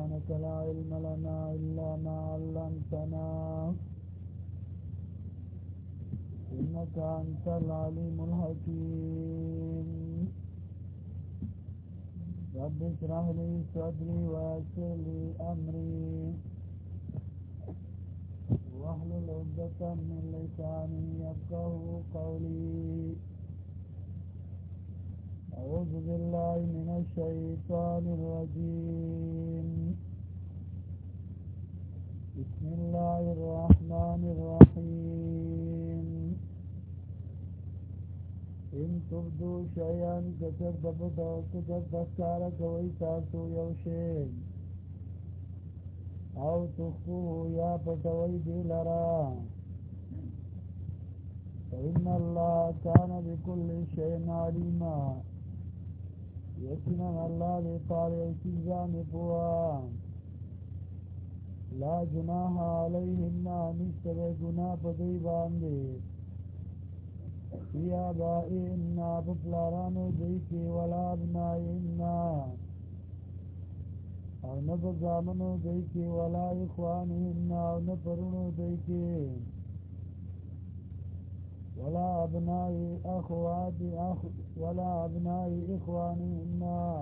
سبحانك لا علم لنا إلا ما علمتنا إنك أنت العليم الحكيم رب اشرح لي صدري ويسر لي أمري واحلل عقدة من لساني يفقهوا قولي أعوذ بالله من الشيطان الرجيم بسم الله الرحمن الرحيم إن تبدوا شيئا كتبتكارك ويتاسو يوشين او تخفوه يا پټوي دي لرا فإن الله كان بكل شيء عليما يقينا الله دې پاره او چیزان پوها لا جناح عليهن نشتر گناہ پدی باندې یا بائن بپلارانو دی کی ولا ابنائن او نه بزامنو دی کی ولا اخوانهن او نه پرونو دی کی ولا ابناء اخوات ولا ابناء اخوانهن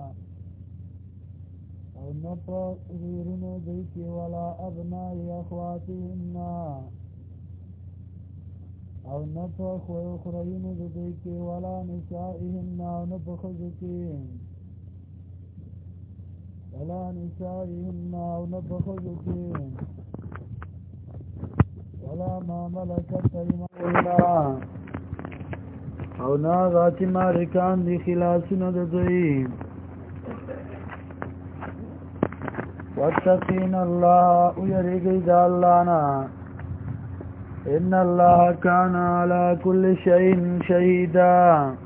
او نه پرونو دی کی ولا ابناء اخواتهن او نه په خورینو دی کی ولا نسائهن او نه په خزو کی ولا نسائهن او نبخذك ولا ما ملكت ايمانهن او ناغاتی مالکان دی خلاصونه ددوی واتقین الله ويرګي د الله نه ان الله كان على كل شيء شهيدا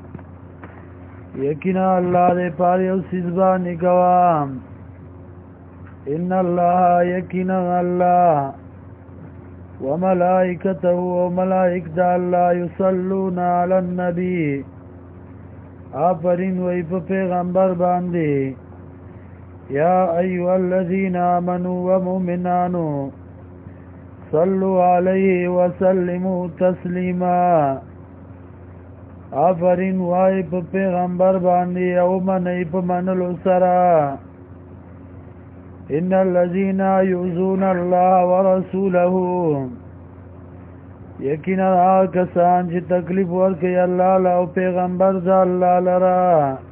یقینا الله دې پاره او سزبانی گوام ان الله يقين الله وملائكته وملائكة الله يصلون على النبي آفرین وی په پیغمبر باندې یا ایها الذين آمنوا ومؤمنانو صلوا عليه وسلموا تسلیما آفرین وای په پیغمبر باندې او منې په منلو سره ان الذين يؤذون الله ورسوله یقینا کسان چې تکلیف ورکړي الله او پیغمبر ځ الله لرا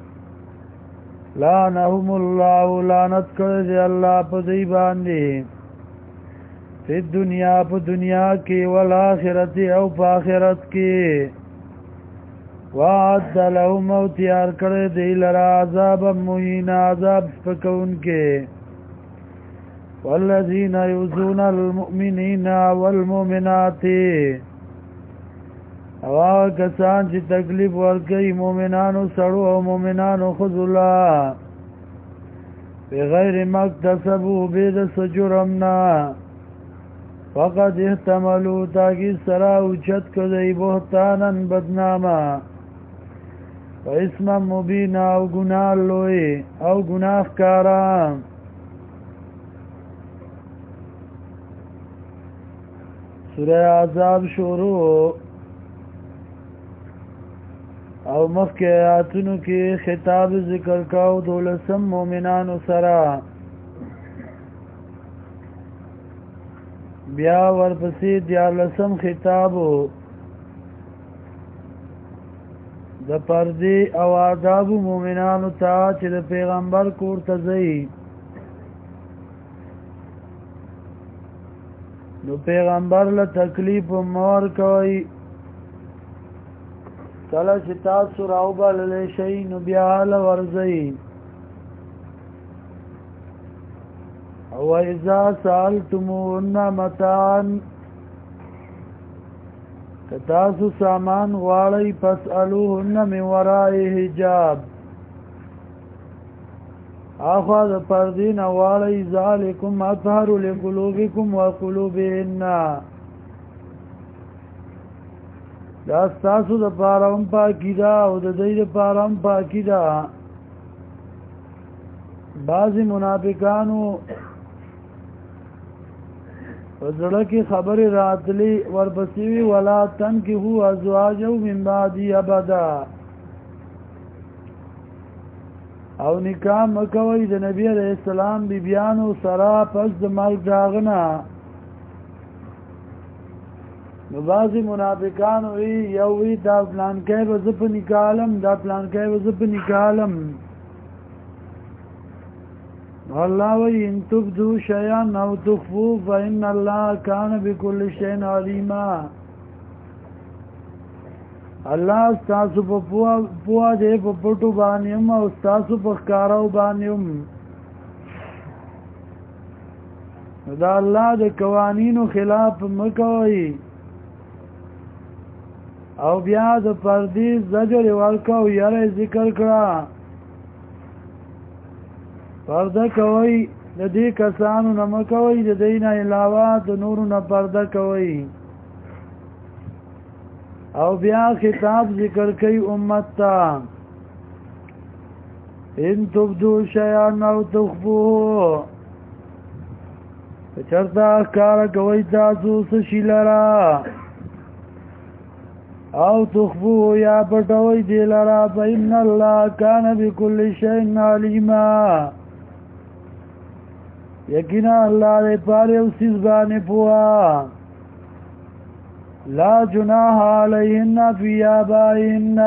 لعنهم الله لعنت کړي الله په دې باندې په دنیا کې ول آخرت او په آخرت کې وعد لهم موتیار کړي دی لرا عذاب مهین عذاب سپکون کې والذين يؤذون المؤمنين والمؤمنات او کسان چې تکلیف ورکړي مؤمنانو سړو او مؤمنانو خذلا بغیر مکتسبوا بيد سجرمنا فقد احتملوا تاگی سرا اوچت کدی بہتانا بدناما و اسم مبین او گناہ لوئی او گناہ کارام سورہ عذاب شروع او مخی آیاتونو کی خطاب ذکر کاو دولسم مومنانو سرا بیا ورپسې دیارلسم خطابو د پردې او آداب مومنانو ته چې د پیغمبر کور ته ځي نو پیغمبر له تکلیف مور کوي کله چې تاسو راوبللی شئ نو بیا له ورځئ وَإِذَا سَأَلْتُمُوهُنَّ مَتَاعًا کتاسو سامان غواړئ فاسألوهن من وراء حجاب اخوا د پردین غواړئ ذالکم اطهر لقلوبکم وقلوبهن دا ستاسو د پاره هم پاکی ده او د دوی د پاره هم پاکی ده بعضې منافقانو فزړه کې خبرې راتلی ورپسې وی ولا تنکحوا ازواجه من بعدی ابدا او نکاح مکوئ د نبی علیہ السلام بیبیانو سره پس د مرګ داغنا نو بعضی منافقان وی یو وی دا پلان کې به زپ نکالم دا پلان کې به زپ نکالم الله وی ان تبدو شیئا او تخفو فإن الله كان بكل شيء عليما الله تاسو په پوها دې په پټو باندې او تاسو په ښکارو باندې دا الله د قوانینو خلاف مکوئ او بیا د پردې زجر ورکو یاره ذکر کړه پرده کوي د دې کسانو نه مکوئ د دین علاوه د نورو نه پرده کوي او بیا خطاب ذکر کوي امت ته ان تبدو شیئا او تخفوه چرته کار کوي تاسو څه شي لرا او تخفوه یا پټوي دی لرا فإن الله كان بكل شيء عليما یقینا الله دې پاره او سیس باندې پوها لا جناح علیهن فی آبائهن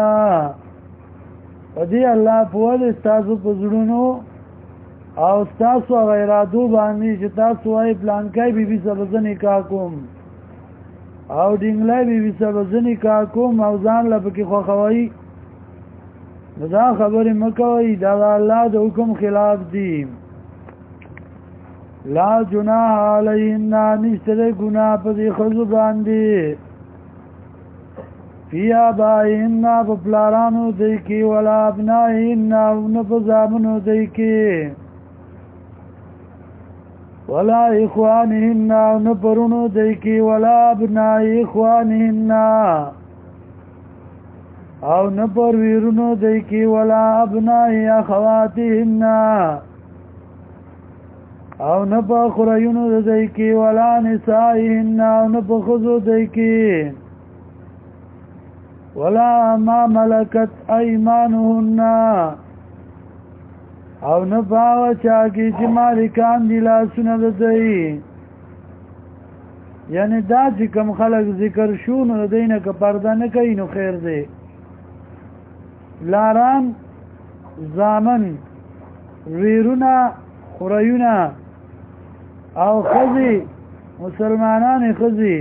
ودی الله پوه دې تاسو په زړونو او تاسو غیراتو باندې چې تاسو یې پلان کوي بیبي سره نکاح کوم او دینګلای بیبي سره نکاح کوم او ځان لپاره خو خوي دا خبره مکوئ دا الله د حکم خلاف دي لا جناح علیهن نشتره گناہ پا دی خزو باندی فی آبائهن پا پلارانو دیکی ولا ابنائهن ونپا زامنو دیکی ولا اخوانهن ونپرونو دیکی ولا ابنائی اخوانهن او نپر ویرونو دیکی ولا ابنائی اخواتهن او نه په خورایونو د دای کې ولا نسائهن او نه په خزو دای کې ولا ما ملکت ایمانهن او نه باو چا کې چې مالکان دي لاسونه د دای یعنی دا چې کوم خلک ذکر شو نو دینه که پرده نه کوي نو خیر دی لاران زامن ویرونه خورایونه او خزی مسلمانان خزی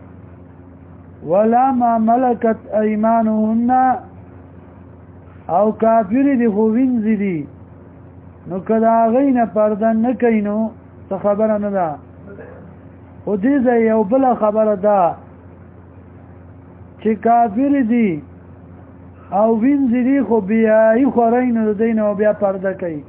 ولا ما ملکت ایمانهن او کافر دی خوین زیدی نو کدا غین پردن نکینو څه خبره نه ده او دې یو بل خبره ده چې کافر دی او وین زیدی خو بیا ای خورین نو دینه بیا پرده کوي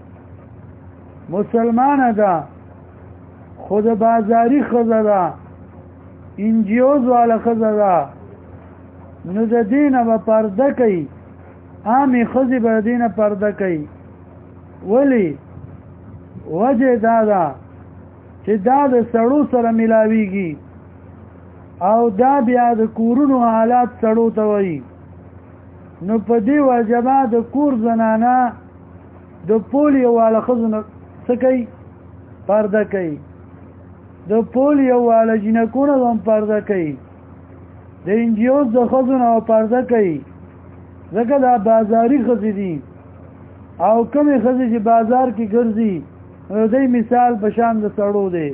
مسلمان ده خود بازاری خزده انجیوز والا خزده نو د دینه با پرده کوي عامی خزی با دینه پرده کوي ولی وجه دادا چې دا د سړو سره ملاویږي او دا بیا د کورونو حالات سړو ته وایي نو په دې وجبه د کور زنانه د پولیو والا خزونه څه کوي پرده کوي د پولیو والا جنکونه هم پرده کوي د انجیوز د خزونه پرده کوي ځکه دا بازاري خزې دي او کمې خزې چې بازار کې ګرځي نو دی مثال بشان د سړو دی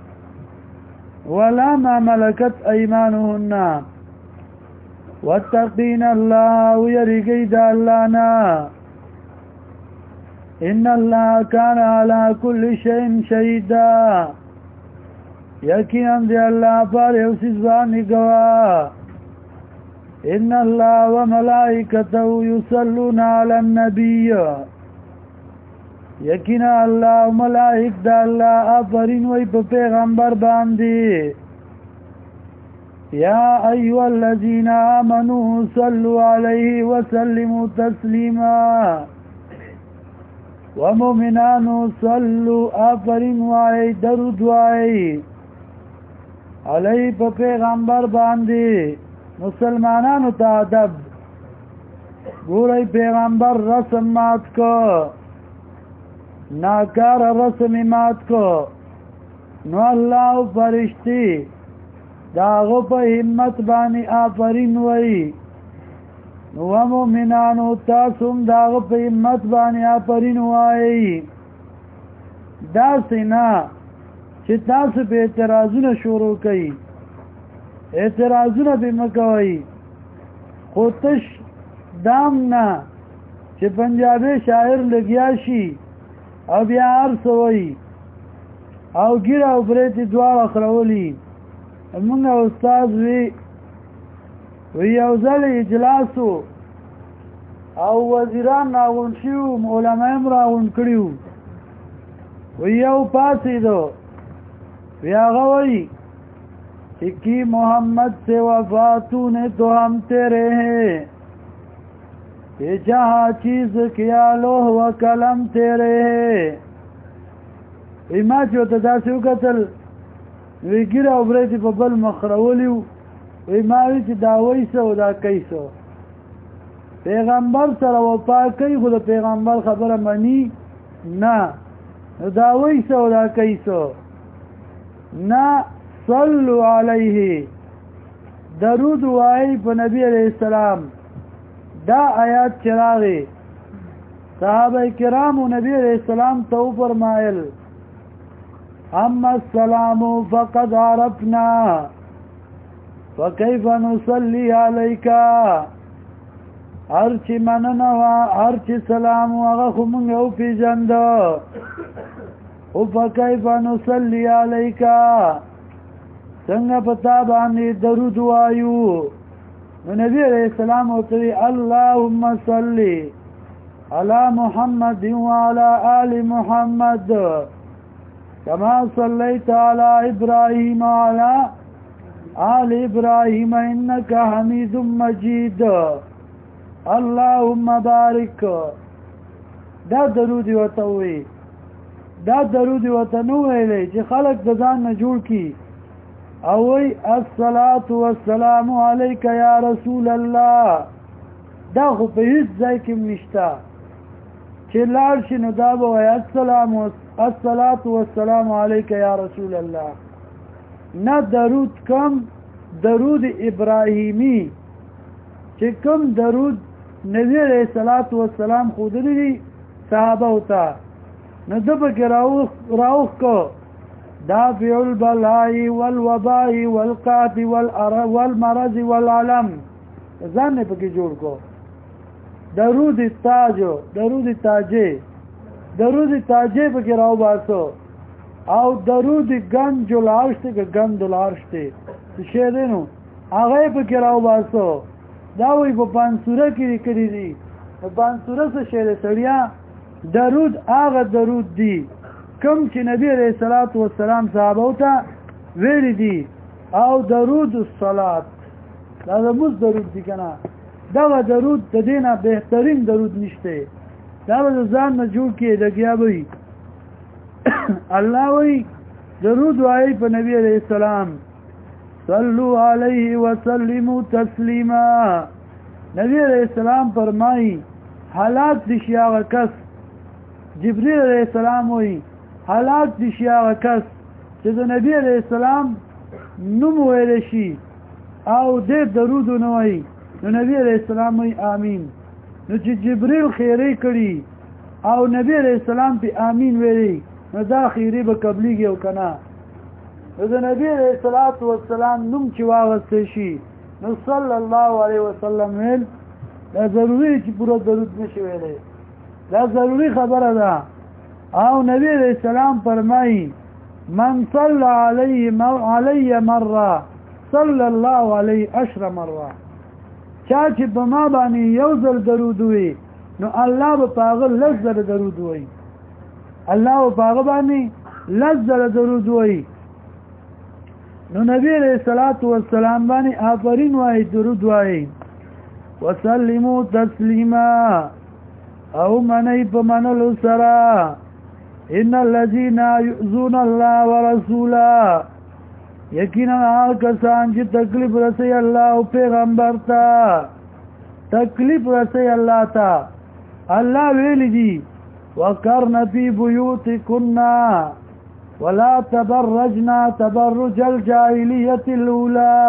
ولا ما ملکت ایمانهن واتقین الله ويرګي د الله نه ان الله كان على كل شيء شهيدا یقینا دی الله پر یو څه باندې گواه ان الله وملائکته يصلون على النبي یقینا الله او ملائک د الله افرین وی په پیغمبر باندې یا ایها الذين آمنوا صلوا عليه وسلموا تسلیما ومؤمنان صلوا افرین وی درود وی علی په پیغمبر باندې مسلمانانو ته ادب ګورئ پیغمبر رسم مات کو ناکار رسم مات کو نو الله فرشتي داغو په همت باندې آفرین وای نو مومنانو تاسو داغو په همت باندې آفرین وای دا سینا چې تاسو په اعتراضونه شروع کړئ اعتراضونه به مکوئ خو تش دام نه چې پنجابي شاعر لګیا شي او بیا ارسوي او ګیره او برېتې دواړه خرولي موږ استاد وی یو ځل اجلاسو او وزیران راغون شو علماء هم راغون کړیو وی یو پاسېدو وی هغه وی کہ کی محمد سے وفاتوں نے تو ہم تیرے ہیں یہ جہاں چیز کیا لوح و قلم تیرے ہیں ما چې ورته داسې وکتل وی ګیره او برېتې په بل مخ راولي وی ما وی چې دا وایسه او دا کیسه پیغمبر سره وفا کوي خو د پیغمبر خبره مني نه نو دا وایسه او دا کیسه نه صلو علیه درود وای په نبی علیہ السلام دا آیات چراغی صحابه کرام نبی علیہ السلام تو فرمایل اما السلام فقد عرفنا فكيف نصلي عليك ارچ مننا ارچ سلام هغه موږ او پیژند او فكيف نصلي عليك څنګه پتا باندې درود وایو نبی علیہ السلام وتوی اللهم صل على محمد وعلى آل محمد كما صليت على إبراهيم وعلى آل إبراهيم إنك حميد مجيد اللهم بارك دا درود وتوي دا درود وتنوي چې خلق د ځان نه جوړ کی او وی الصلاة والسلام علیک یا رسول الله دا خو په هیڅ ځای کې نشته چې لاړ شي نو دا به وایي الصلاة والسلام علیک یا رسول الله نه درود کم درود ابراهیمی چې کم درود نبی علیہ الصلاة والسلام خودلی دی صحابه ہوتا نو دبا کی راوخ کو دافع البلاء والوباء والقات والمرض والعلم ځان نه پکې جوړ کو درود تاجو درود تاجه پکې راو باسو او درود گنج العرش ته گنج العرش ته شه دینو هغه پکې راو باسو دا وی په پانسوره کې کړی دي په پانسوره څه شه سړیا درود هغه درود دی کم چې نبی علیہ الصلوۃ والسلام صحابه ته ویل دي او درود الصلات دا زموږ درود دي کنه دا درود د دینه بهترین درود نشته دا ځان نه جوړ کې دګیا وي الله وی درود وای په نبی علیہ السلام صلو علیه وسلموا تسلیما نبی علیہ السلام فرمای حالات دي شیاغه کس جبرئیل علیہ السلام وی حالات دي شیاغه کس چې د نبی علیہ السلام نوم ویل شي او د درود نه وای نو نبی علیہ السلام وی آمین نو چې جبرئیل خیری کړي او نبی علیہ السلام په آمین ویلي نو دا خیری به قبليږي او کنه نو د نبی علیہ الصلوۃ والسلام نوم چې واغسته شي نو صلی الله علیه وسلم ویل دا ضروری چې پورا درود نشي ویلي دا ضروری خبره ده او نبی علیہ السلام فرمایي من صلى علی مره صلی الله علیه 10 مره چا چې په ما باندې یو ځل درود وي نو الله به پاغه لزر درود وي الله په هغه باندې لزر درود وي نو نبی علیہ الصلوۃ والسلام باندې آفرین وای درود وای وسلموا تسلیما او منی په منلو سره ان الذين يؤذون الله ورسوله یقینا کسان چې تکلیف رسي الله او پیغمبر ته تکلیف رسي الله ته الله ویل دي وقرن في بيوتكن ولا تبرجنا تبرج الجاهلية الأولى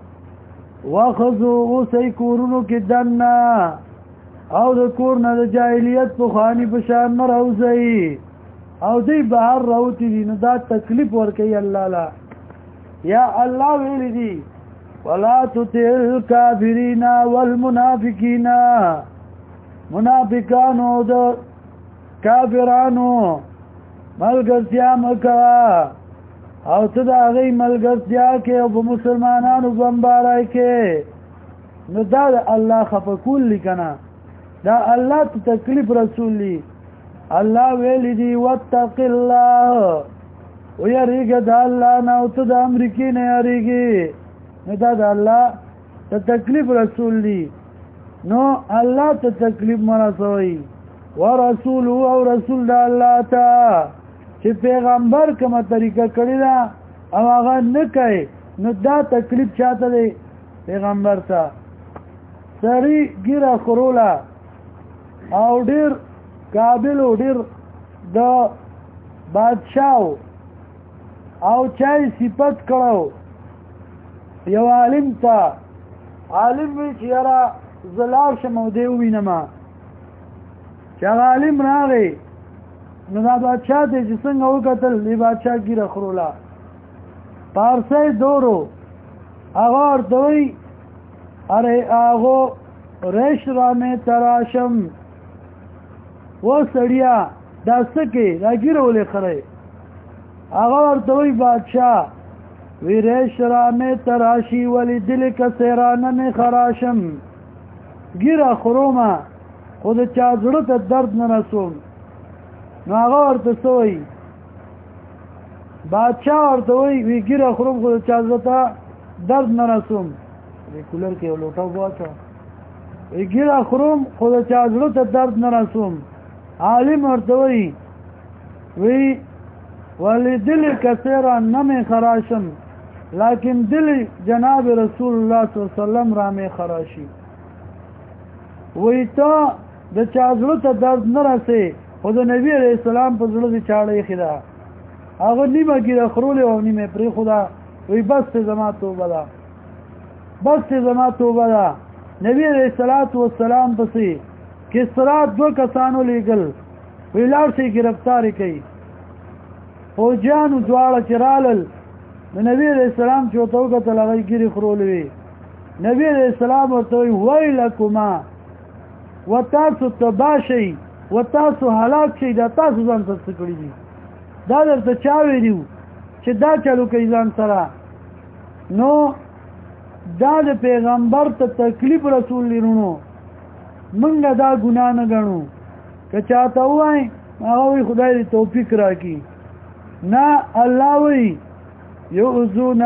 وخذوا سيكورنو كدنا او د کورنه د جاهلیت په خاني بشان مروزي او دی بهر راوتی دي نو دا تکلیف ورکي الله لا یا الله ویل دي ولا تطع الكافرين والمنافقين منافقانو د کافرانو ملګرتیا مکوا او ته دا غي ملګرتیا کې او مسلمانانو بمبارای کې نو دا الله خفقول لکنا دا الله ته تکلیف رسولي الله ویل دي واتق الله ويريګه دا الله نو ته د امریکای نه یریږي نو دا الله ته تکلیف رسولي نو الله ته تکلیف مرسوي ورسول او رسول دا الله ته چې پیغمبر کومه طریقه کړی دا او هغه نه کوي نو دا تکلیف چاته دی پیغمبر ته سری ګیره خرولا او ډیر قابل او ډیر د بادشاہ او چای صفت کړو یو عالم ته عالم وی چې را زلال شمو دی وینما چې عالم راغی نو دا بادشاہ دې چې څنګه وکتل دی بادشاہ ګیره خرولا پارسای دورو هغه ورته وی اره هغه ریش را مې تراشم و سړیا دا سکه راګیره ولې خره هغه ورته وی بادشاہ وی ریش را مې تراشی ولی دل کسرانه مې خراشم ګیره خروما خود چا زړه ته درد نه رسوم نو هغه ورته سوی بادشاہ ورته وی ګیره خروم خود چا زړه ته درد نه رسوم کولر کې لوټاو واچو ګیره خروم خود چا زړه ته درد نه رسوم عالم ورته وی ولی دل کثیرا نمی خراشم لیکن دل جناب رسول الله صلی الله علیه وسلم را می خراشی وی تا د چا زړه ته درد نه رسي خو د نبی علیہ السلام په زړه دي چاړې خدا هغه نیمه ګیره خرول او نیمه پرې خدا وی بس زما توبه ده بس زما توبه ده نبی علیہ السلام پسې کسرا دو کسانو لګل ویلار شي گرفتار کړي فوجانو دواړه چرالل نبی علیہ السلام چې توګه تلغی ګیره خرول وی نبی علیہ السلام ورته ویلکما وتاسو تباشي وتاسو هلاک شي دا تاسو ځان څه کړی دي دا درته چا ویلو چې دا چلو کوي ځان سره نو دا د پیغمبر ته تکلیف رسول لرونو منګه دا ګنا نه غنو که چاته وای هغه خدای دې توفیق راکړي نه الله وی یؤذون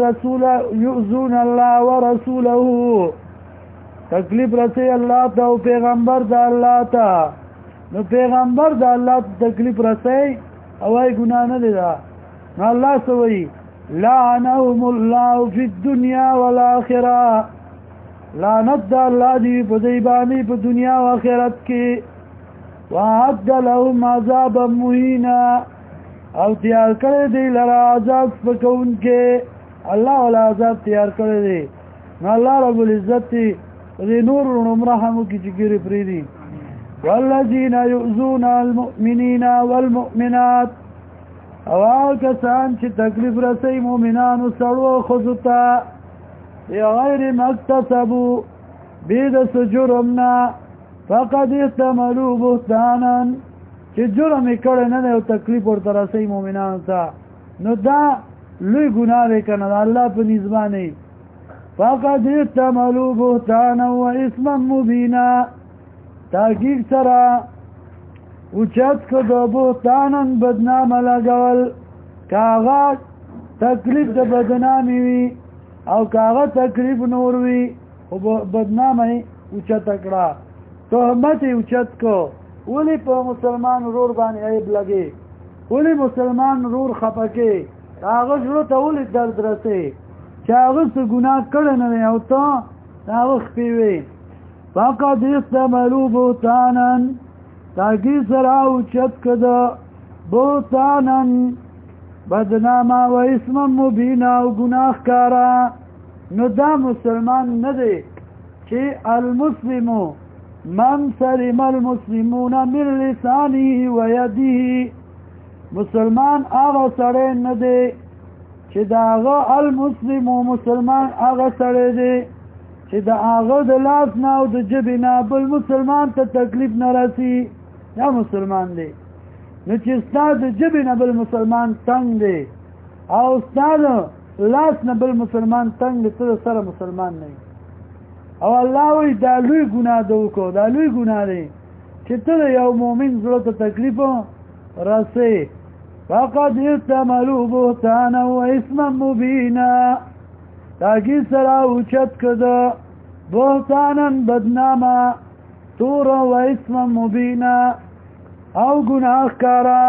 الله ورسوله تکلیف رسي الله ته او پیغمبر د الله ته نو پیغمبر د الله ته تکلیف رسي او ای ګنا نه دی دا الله سوي لعنهم الله في الدنيا والاخره لعنت الله دی په دې باندې په دنیا او آخرت کې وعد لهم عذابا مهینا او تیار کړی دی لره عذاب پکون کې الله ولا عذاب تیار کړی دی الله رب العزت دې نور رحم کی جګری پریدي والذین یؤذون المؤمنین والمؤمنات او کسان چې تکلیف رسي مؤمنانو سړو خذتا غیر مکتسبوا بيد سجرمنا فقد احتملوا بهتانا چې جرم کړي نه او تکلیف ورته رسي مؤمنانو ته نو دا لوی ګناه دی کنه الله په نسبانه فقد احتملوا بهتانا واثما مبينا تحقیق سره اوچت کو د بهتانن بدنام لګول کاغه تکلیف د بدنامي وي او کاغه تکلیف نور وي او بدنامي اوچت کړه تهمت اوچت کو ولی په مسلمان رور باندې عیب لګي ولی مسلمان رور خپکه هغه زړه ته ولې درد رسي چې هغه څه ګناه کړی نه دی او ته هغه خپې وې فقد استعملوا بهتانا تاکي سره اوچت کده بهتانا بدنامه و اسم مبینا او ګناه ښکاره نو دا مسلمان نه دی چې المسلمو من سلم المسلمون من لسانه و یده مسلمان هغه سړی نه دی چې د هغه المسلمو مسلمان هغه سړی دی چې د هغه د لاس نه او د ژبې نه بل مسلمان ته تکلیف نه رسي دا مسلمان دی نو چې ستا د ژبې نه بل مسلمان تنګ دی او ستا د لاس نه بل مسلمان تنګ دی ته سره مسلمان نه او الله وایي دا لوی ګناه ده وکړو دا لوی ګناه دی چې ته د یو مؤمن زړه ته تکلیف رسې فقد استعملوا بهتانا و اسما مبینا تاکي سره اوچت کده بهتانا بدنامه تور و اسما مبینا او ګناه ښکاره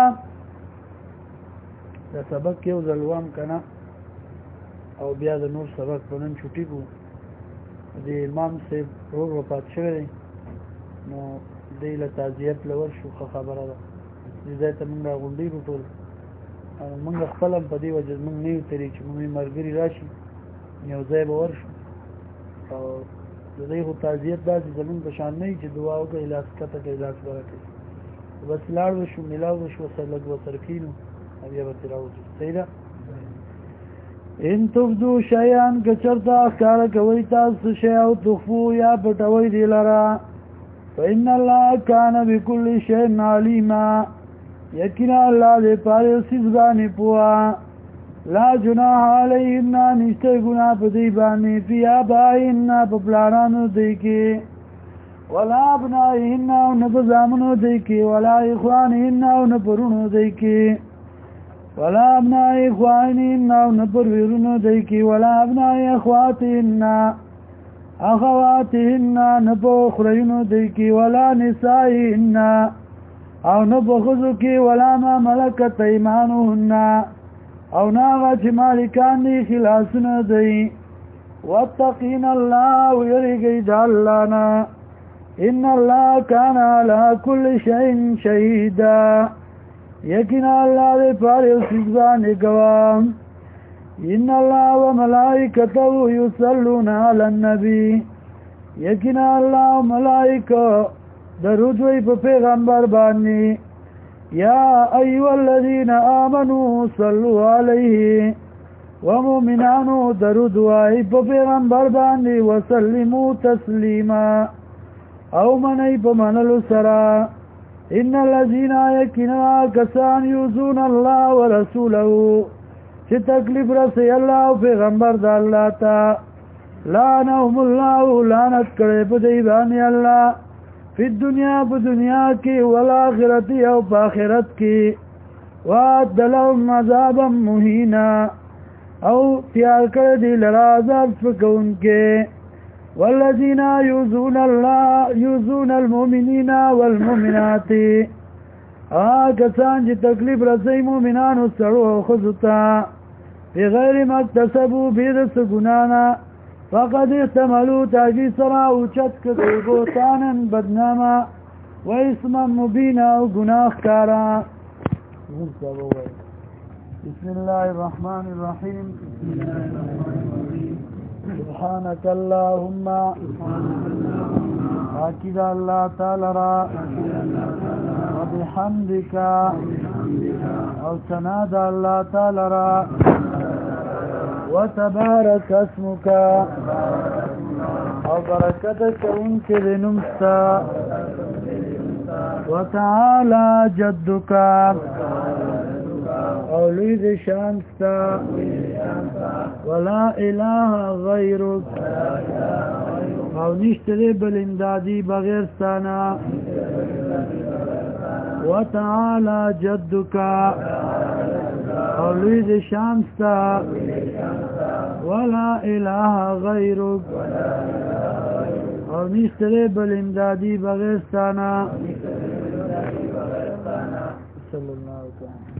دا سبق یو ځل وام کنه او بیا د نور سبق په نن چوټي کو د امام صاحب ورور وفات شوی دی نو دی له تعزیت لور شو خبره ده دې ځای ته موږ راغونډي کړو ټول او موږ خپل هم په دې وجه موږ نه یو ترې چې موږ ملګري راشي یو ځای به ورشو او د دې خو تعزیت داسې زمونږ په شان نه وي چې دعا وکړه علاج کته که علاج به راکړي بس لاړ وشو ملاو وشو سره لږ ورسره کښېنو او بیا به ترې راوځو صحیح ده ان تبدو شیئا که چرته ښکاره کوئ تاسو شی او تخفو یا پټوئ دې لره فإن الله کان بكل شیء علیما یقینا الله دې په هر یو څیز باندې پوهه لا جناح علیهن نشته ګناه په دوی باندې فی آبائهن په پلارانو دوی کې ولا ابنائهن او نه په زامنو دوی کې ولا اخوانهن او نه په وروڼو دوی کې ولا ابناء اخوانهن او نه پر وروڼو دوی کې ولا ابناء اخواتهن نه په خوریونو دوی کې ولا نسائهن او نه په ښځو کې ولا ما ملکت ایمانهن او نه هغه چې مالکان دي خلاصونه دی واتقین الله ویریږئ د الله نه ان الله کان علی کل شیء شهیدا یقینا الله دې په هر یو څیز باندې ګواه ان الله وملائکته یصلون علی النبی یقینا الله او ملائکه درود وایي په پیغمبر باندې یا ایها الذین آمنوا صلوا علیه ومؤمنانو درود وایي په پیغمبر باندې وسلموا تسلیما او منی په منلو سره ان الذين يكنوا كسان يؤذون الله ورسوله چې تکلیف رسي الله او پیغمبر د الله ته لعنهم الله لعنت کړي په دی باندې الله په دنیا کې والآخرت او په آخرت کې وعد لهم عذابا مهینا او تیار کړی دی لرا عذاب سپکونکي والذین یؤذون المؤمنین والمؤمنات کسان چې تکلیف رسوي مؤمنانو سړو او ښځو ته بغیر ما اکتسبوا بې د څه ګناه نه فقد احتملوا تاکي سره اوچت کړي بهتانا بدنامه و اسما مبینا او ګناه ښکاره بسم الله الرحمن الرحیم سبحانك اللهم اكيد الله تعالى وبحمدك او سناد الله تعالى وتبارك اسمك او بركتك انت لنمستا وتعالى جدك او لوی شانستا ولا اله غیرک او نشتری بل امدادی بغیر ستانا وتعالى جدک او لوی شانستا ولا اله غیرک او نشتری بل امدادی بغیر ستانا صلی اللہ علیہ وسلم